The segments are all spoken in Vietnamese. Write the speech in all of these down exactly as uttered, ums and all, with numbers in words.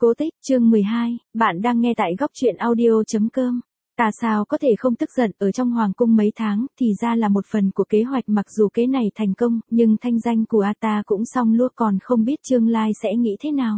Cố tích, chương mười hai, bạn đang nghe tại góc truyện audio.com. Ta sao có thể không tức giận, ở trong hoàng cung mấy tháng, thì ra là một phần của kế hoạch, mặc dù kế này thành công, nhưng thanh danh của A ta cũng xong luôn, còn không biết tương lai sẽ nghĩ thế nào.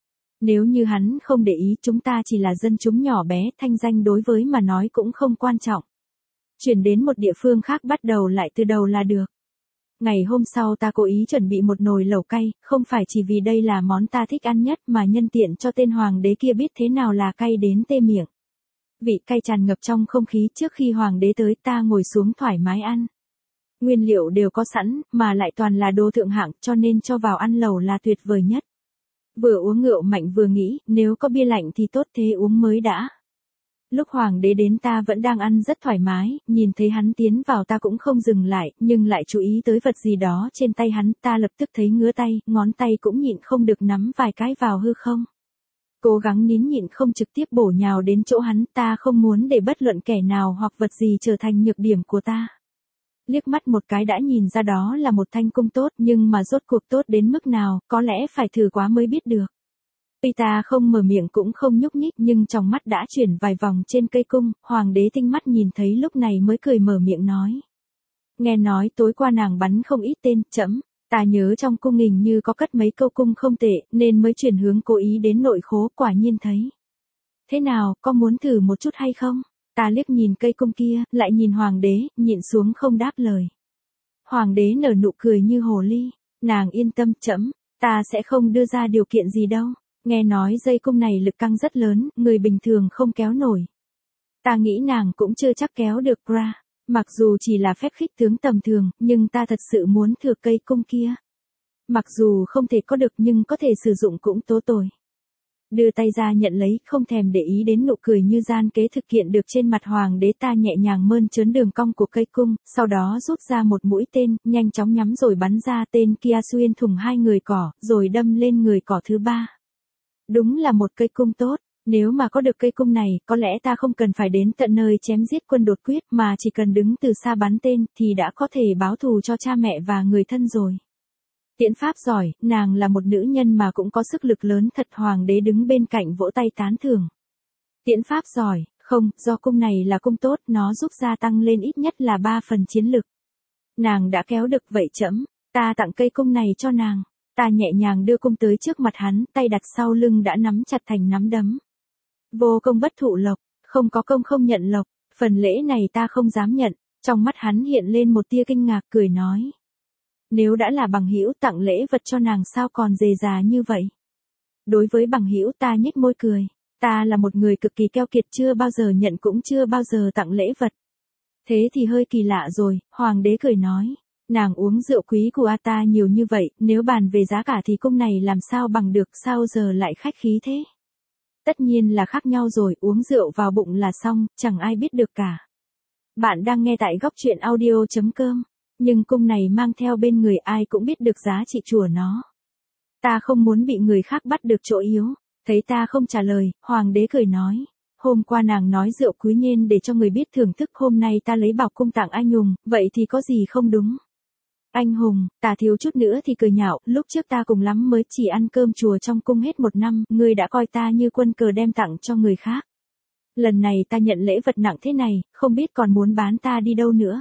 Nếu như hắn không để ý, chúng ta chỉ là dân chúng nhỏ bé, thanh danh đối với mà nói cũng không quan trọng. Chuyển đến một địa phương khác bắt đầu lại từ đầu là được. Ngày hôm sau ta cố ý chuẩn bị một nồi lẩu cay, không phải chỉ vì đây là món ta thích ăn nhất mà nhân tiện cho tên hoàng đế kia biết thế nào là cay đến tê miệng. Vị cay tràn ngập trong không khí, trước khi hoàng đế tới ta ngồi xuống thoải mái ăn. Nguyên liệu đều có sẵn, mà lại toàn là đồ thượng hạng, cho nên cho vào ăn lẩu là tuyệt vời nhất. Vừa uống rượu mạnh vừa nghĩ, nếu có bia lạnh thì tốt, thế uống mới đã. Lúc hoàng đế đến ta vẫn đang ăn rất thoải mái, nhìn thấy hắn tiến vào ta cũng không dừng lại, nhưng lại chú ý tới vật gì đó trên tay hắn, ta lập tức thấy ngứa tay, ngón tay cũng nhịn không được nắm vài cái vào hư không. Cố gắng nín nhịn không trực tiếp bổ nhào đến chỗ hắn, ta không muốn để bất luận kẻ nào hoặc vật gì trở thành nhược điểm của ta. Liếc mắt một cái đã nhìn ra đó là một thanh cung tốt, nhưng mà rốt cuộc tốt đến mức nào, có lẽ phải thử quá mới biết được. Tuy ta không mở miệng cũng không nhúc nhích, nhưng trong mắt đã chuyển vài vòng trên cây cung, hoàng đế tinh mắt nhìn thấy lúc này mới cười mở miệng nói. Nghe nói tối qua nàng bắn không ít tên, chấm, ta nhớ trong cung hình như có cất mấy câu cung không tệ, nên mới chuyển hướng cố ý đến nội khố, quả nhiên thấy. Thế nào, có muốn thử một chút hay không? Ta liếc nhìn cây cung kia, lại nhìn hoàng đế, nhịn xuống không đáp lời. Hoàng đế nở nụ cười như hồ ly, nàng yên tâm, chấm, ta sẽ không đưa ra điều kiện gì đâu. Nghe nói dây cung này lực căng rất lớn, người bình thường không kéo nổi. Ta nghĩ nàng cũng chưa chắc kéo được ra. Mặc dù chỉ là phép khích tướng tầm thường, nhưng ta thật sự muốn thử cây cung kia. Mặc dù không thể có được nhưng có thể sử dụng cũng tố tồi. Đưa tay ra nhận lấy, không thèm để ý đến nụ cười như gian kế thực hiện được trên mặt hoàng đế, ta nhẹ nhàng mơn trớn đường cong của cây cung, sau đó rút ra một mũi tên, nhanh chóng nhắm rồi bắn ra, tên kia xuyên thủng hai người cỏ, rồi đâm lên người cỏ thứ ba. Đúng là một cây cung tốt, nếu mà có được cây cung này, có lẽ ta không cần phải đến tận nơi chém giết quân đột quyết, mà chỉ cần đứng từ xa bắn tên, thì đã có thể báo thù cho cha mẹ và người thân rồi. Tiễn pháp giỏi, nàng là một nữ nhân mà cũng có sức lực lớn thật, hoàng đế đứng bên cạnh vỗ tay tán thưởng. Tiễn pháp giỏi, không, do cung này là cung tốt, nó giúp gia tăng lên ít nhất là ba phần chiến lực. Nàng đã kéo được vậy chấm, ta tặng cây cung này cho nàng. Ta nhẹ nhàng đưa cung tới trước mặt hắn, tay đặt sau lưng đã nắm chặt thành nắm đấm. Vô công bất thụ lộc, không có công không nhận lộc, phần lễ này ta không dám nhận. Trong mắt hắn hiện lên một tia kinh ngạc, cười nói. Nếu đã là bằng hữu, tặng lễ vật cho nàng sao còn dề dà như vậy? Đối với bằng hữu ta nhếch môi cười. Ta là một người cực kỳ keo kiệt, chưa bao giờ nhận cũng chưa bao giờ tặng lễ vật. Thế thì hơi kỳ lạ rồi, hoàng đế cười nói. Nàng uống rượu quý của A ta nhiều như vậy, nếu bàn về giá cả thì cung này làm sao bằng được, sao giờ lại khách khí thế? Tất nhiên là khác nhau rồi, uống rượu vào bụng là xong, chẳng ai biết được cả. Bạn đang nghe tại góc truyện audio.com, nhưng cung này mang theo bên người ai cũng biết được giá trị chùa nó. Ta không muốn bị người khác bắt được chỗ yếu, thấy ta không trả lời, hoàng đế cười nói. Hôm qua nàng nói rượu quý nên để cho người biết thưởng thức, hôm nay ta lấy bảo cung tặng anh hùng, vậy thì có gì không đúng? Anh hùng, ta thiếu chút nữa thì cười nhạo, lúc trước ta cùng lắm mới chỉ ăn cơm chùa trong cung hết một năm, ngươi đã coi ta như quân cờ đem tặng cho người khác. Lần này ta nhận lễ vật nặng thế này, không biết còn muốn bán ta đi đâu nữa.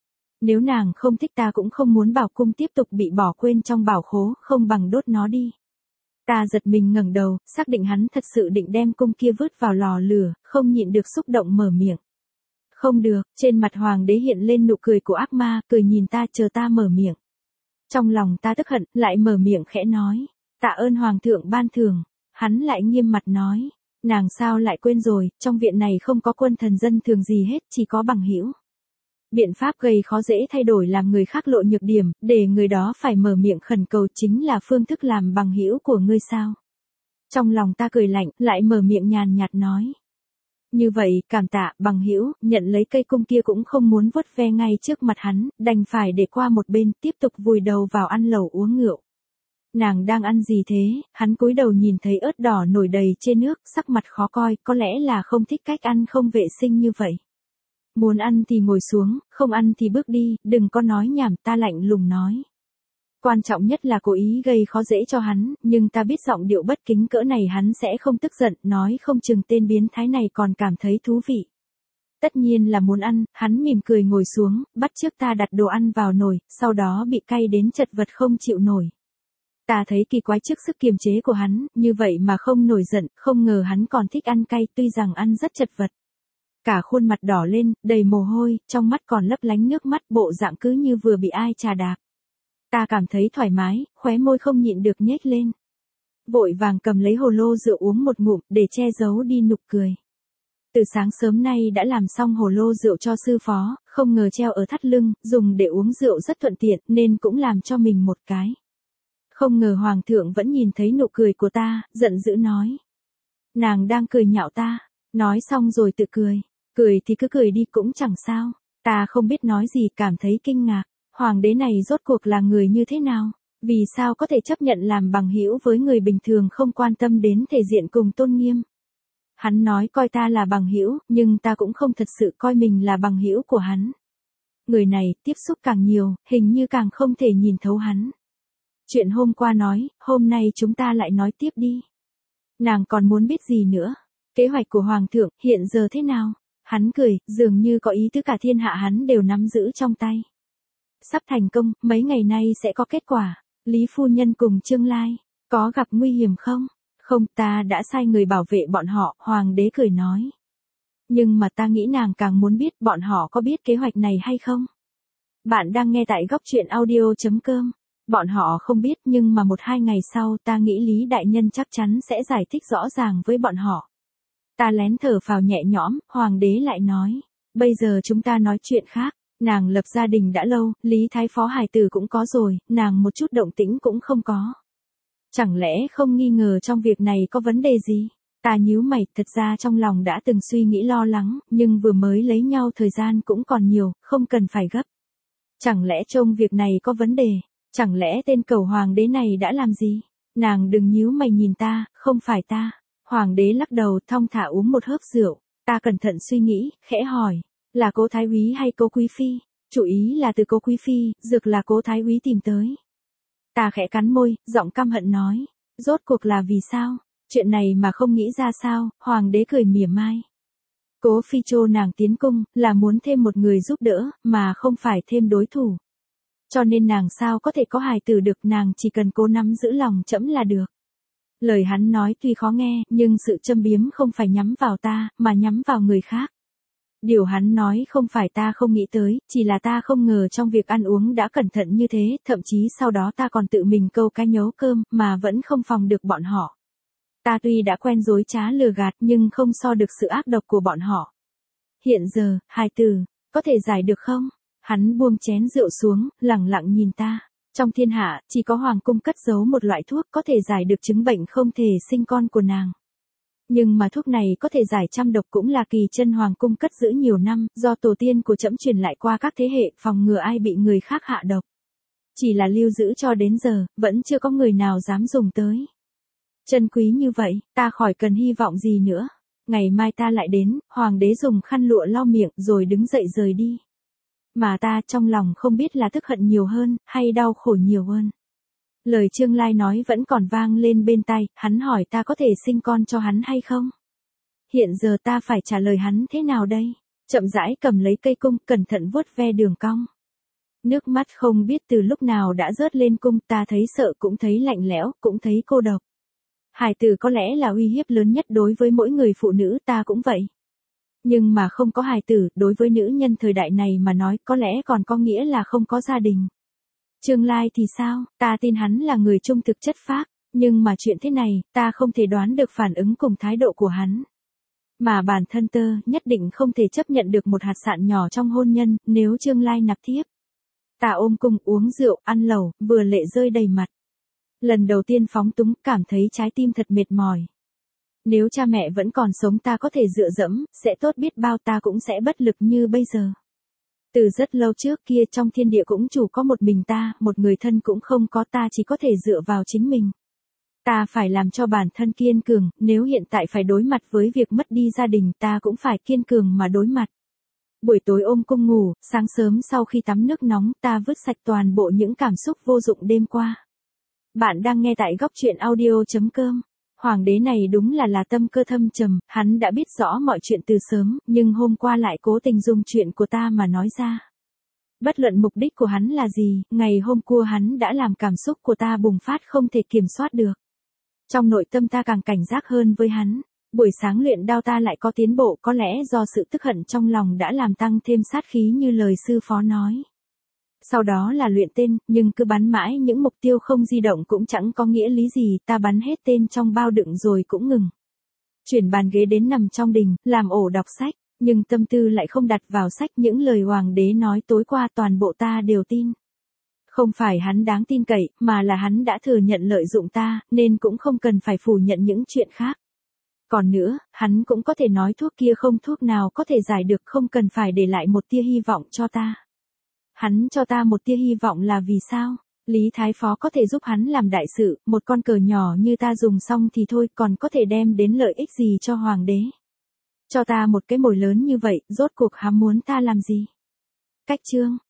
Nếu nàng không thích ta cũng không muốn bảo cung tiếp tục bị bỏ quên trong bảo khố, không bằng đốt nó đi. Ta giật mình ngẩng đầu, xác định hắn thật sự định đem cung kia vứt vào lò lửa, không nhịn được xúc động mở miệng. Không được, trên mặt hoàng đế hiện lên nụ cười của ác ma, cười nhìn ta, chờ ta mở miệng. Trong lòng ta tức hận, lại mở miệng khẽ nói. Tạ ơn hoàng thượng ban thưởng. Hắn lại nghiêm mặt nói. Nàng sao lại quên rồi, trong viện này không có quân thần dân thường gì hết, chỉ có bằng hữu. Biện pháp gây khó dễ thay đổi làm người khác lộ nhược điểm, để người đó phải mở miệng khẩn cầu chính là phương thức làm bằng hữu của ngươi sao? Trong lòng ta cười lạnh, lại mở miệng nhàn nhạt nói. Như vậy, cảm tạ, bằng hữu, nhận lấy cây cung kia cũng không muốn vuốt ve ngay trước mặt hắn, đành phải để qua một bên, tiếp tục vùi đầu vào ăn lẩu uống rượu. Nàng đang ăn gì thế? Hắn cúi đầu nhìn thấy ớt đỏ nổi đầy trên nước, sắc mặt khó coi, có lẽ là không thích cách ăn không vệ sinh như vậy. Muốn ăn thì ngồi xuống, không ăn thì bước đi, đừng có nói nhảm, ta lạnh lùng nói. Quan trọng nhất là cố ý gây khó dễ cho hắn, nhưng ta biết giọng điệu bất kính cỡ này hắn sẽ không tức giận, nói không chừng tên biến thái này còn cảm thấy thú vị. Tất nhiên là muốn ăn, hắn mỉm cười ngồi xuống, bắt chước ta đặt đồ ăn vào nồi, sau đó bị cay đến chật vật không chịu nổi. Ta thấy kỳ quái trước sức kiềm chế của hắn, như vậy mà không nổi giận, không ngờ hắn còn thích ăn cay, tuy rằng ăn rất chật vật. Cả khuôn mặt đỏ lên, đầy mồ hôi, trong mắt còn lấp lánh nước mắt, bộ dạng cứ như vừa bị ai chà đạp. Ta cảm thấy thoải mái, khóe môi không nhịn được nhếch lên. Vội vàng cầm lấy hồ lô rượu uống một ngụm, để che giấu đi nụ cười. Từ sáng sớm nay đã làm xong hồ lô rượu cho sư phó, không ngờ treo ở thắt lưng, dùng để uống rượu rất thuận tiện, nên cũng làm cho mình một cái. Không ngờ hoàng thượng vẫn nhìn thấy nụ cười của ta, giận dữ nói. Nàng đang cười nhạo ta, nói xong rồi tự cười, cười thì cứ cười đi cũng chẳng sao. Ta không biết nói gì, cảm thấy kinh ngạc, hoàng đế này rốt cuộc là người như thế nào, vì sao có thể chấp nhận làm bằng hữu với người bình thường không quan tâm đến thể diện cùng tôn nghiêm. Hắn nói coi ta là bằng hữu, nhưng ta cũng không thật sự coi mình là bằng hữu của hắn. Người này, tiếp xúc càng nhiều, hình như càng không thể nhìn thấu hắn. Chuyện hôm qua nói, hôm nay chúng ta lại nói tiếp đi. Nàng còn muốn biết gì nữa? Kế hoạch của Hoàng thượng, hiện giờ thế nào? Hắn cười, dường như có ý tứ cả thiên hạ hắn đều nắm giữ trong tay. Sắp thành công, mấy ngày nay sẽ có kết quả. Lý phu nhân cùng Trương Lai, có gặp nguy hiểm không? Không, ta đã sai người bảo vệ bọn họ, hoàng đế cười nói. Nhưng mà ta nghĩ nàng càng muốn biết bọn họ có biết kế hoạch này hay không? Bạn đang nghe tại góc truyện audio chấm com. Bọn họ không biết nhưng mà một hai ngày sau ta nghĩ Lý Đại Nhân chắc chắn sẽ giải thích rõ ràng với bọn họ. Ta lén thở phào nhẹ nhõm, hoàng đế lại nói. Bây giờ chúng ta nói chuyện khác. Nàng lập gia đình đã lâu, Lý Thái Phó hài tử cũng có rồi, nàng một chút động tĩnh cũng không có. Chẳng lẽ không nghi ngờ trong việc này có vấn đề gì? Ta nhíu mày, thật ra trong lòng đã từng suy nghĩ lo lắng, nhưng vừa mới lấy nhau thời gian cũng còn nhiều, không cần phải gấp. Chẳng lẽ trông việc này có vấn đề? Chẳng lẽ tên cầu hoàng đế này đã làm gì? Nàng đừng nhíu mày nhìn ta, không phải ta. Hoàng đế lắc đầu thong thả uống một hớp rượu, ta cẩn thận suy nghĩ, khẽ hỏi. Là Cố Thái Úy hay Cố Quý Phi? Chủ ý là từ Cố Quý Phi, dược là Cố Thái Úy tìm tới. Ta khẽ cắn môi, giọng căm hận nói. Rốt cuộc là vì sao? Chuyện này mà không nghĩ ra sao? Hoàng đế cười mỉa mai. Cố Phi chô nàng tiến cung, là muốn thêm một người giúp đỡ, mà không phải thêm đối thủ. Cho nên nàng sao có thể có hài tử được, nàng chỉ cần cố nắm giữ lòng trẫm là được. Lời hắn nói tuy khó nghe, nhưng sự châm biếm không phải nhắm vào ta, mà nhắm vào người khác. Điều hắn nói không phải ta không nghĩ tới, chỉ là ta không ngờ trong việc ăn uống đã cẩn thận như thế, thậm chí sau đó ta còn tự mình câu cái nhấu cơm, mà vẫn không phòng được bọn họ. Ta tuy đã quen dối trá lừa gạt nhưng không so được sự ác độc của bọn họ. Hiện giờ, hài tử, có thể giải được không? Hắn buông chén rượu xuống, lẳng lặng nhìn ta. Trong thiên hạ, chỉ có hoàng cung cất giấu một loại thuốc có thể giải được chứng bệnh không thể sinh con của nàng. Nhưng mà thuốc này có thể giải trăm độc cũng là kỳ chân hoàng cung cất giữ nhiều năm, do tổ tiên của trẫm truyền lại qua các thế hệ, phòng ngừa ai bị người khác hạ độc. Chỉ là lưu giữ cho đến giờ, vẫn chưa có người nào dám dùng tới. Chân quý như vậy, ta khỏi cần hy vọng gì nữa. Ngày mai ta lại đến, hoàng đế dùng khăn lụa lau miệng rồi đứng dậy rời đi. Mà ta trong lòng không biết là tức hận nhiều hơn, hay đau khổ nhiều hơn. Lời Trương Lai nói vẫn còn vang lên bên tai, hắn hỏi ta có thể sinh con cho hắn hay không? Hiện giờ ta phải trả lời hắn thế nào đây? Chậm rãi cầm lấy cây cung, cẩn thận vuốt ve đường cong. Nước mắt không biết từ lúc nào đã rớt lên cung, ta thấy sợ cũng thấy lạnh lẽo, cũng thấy cô độc. Hài tử có lẽ là uy hiếp lớn nhất đối với mỗi người phụ nữ, ta cũng vậy. Nhưng mà không có hài tử, đối với nữ nhân thời đại này mà nói có lẽ còn có nghĩa là không có gia đình. Trương Lai thì sao, ta tin hắn là người trung thực chất phác, nhưng mà chuyện thế này, ta không thể đoán được phản ứng cùng thái độ của hắn. Mà bản thân tơ nhất định không thể chấp nhận được một hạt sạn nhỏ trong hôn nhân, nếu Trương Lai nạp thiếp. Ta ôm cung uống rượu, ăn lẩu, vừa lệ rơi đầy mặt. Lần đầu tiên phóng túng, cảm thấy trái tim thật mệt mỏi. Nếu cha mẹ vẫn còn sống ta có thể dựa dẫm, sẽ tốt biết bao, ta cũng sẽ bất lực như bây giờ. Từ rất lâu trước kia trong thiên địa cũng chủ có một mình ta, một người thân cũng không có, ta chỉ có thể dựa vào chính mình. Ta phải làm cho bản thân kiên cường, nếu hiện tại phải đối mặt với việc mất đi gia đình ta cũng phải kiên cường mà đối mặt. Buổi tối ôm cung ngủ, sáng sớm sau khi tắm nước nóng ta vứt sạch toàn bộ những cảm xúc vô dụng đêm qua. Bạn đang nghe tại góc chuyện audio.com. Hoàng đế này đúng là là tâm cơ thâm trầm, hắn đã biết rõ mọi chuyện từ sớm, nhưng hôm qua lại cố tình dùng chuyện của ta mà nói ra. Bất luận mục đích của hắn là gì, ngày hôm qua hắn đã làm cảm xúc của ta bùng phát không thể kiểm soát được. Trong nội tâm ta càng cảnh giác hơn với hắn. Buổi sáng luyện đao ta lại có tiến bộ, có lẽ do sự tức hận trong lòng đã làm tăng thêm sát khí như lời sư phó nói. Sau đó là luyện tên, nhưng cứ bắn mãi những mục tiêu không di động cũng chẳng có nghĩa lý gì, ta bắn hết tên trong bao đựng rồi cũng ngừng. Chuyển bàn ghế đến nằm trong đình, làm ổ đọc sách, nhưng tâm tư lại không đặt vào sách, những lời hoàng đế nói tối qua toàn bộ ta đều tin. Không phải hắn đáng tin cậy, mà là hắn đã thừa nhận lợi dụng ta, nên cũng không cần phải phủ nhận những chuyện khác. Còn nữa, hắn cũng có thể nói thuốc kia không thuốc nào có thể giải được, không cần phải để lại một tia hy vọng cho ta. Hắn cho ta một tia hy vọng là vì sao? Lý Thái Phó có thể giúp hắn làm đại sự, một con cờ nhỏ như ta dùng xong thì thôi, còn có thể đem đến lợi ích gì cho hoàng đế? Cho ta một cái mồi lớn như vậy, rốt cuộc hắn muốn ta làm gì? Cách chương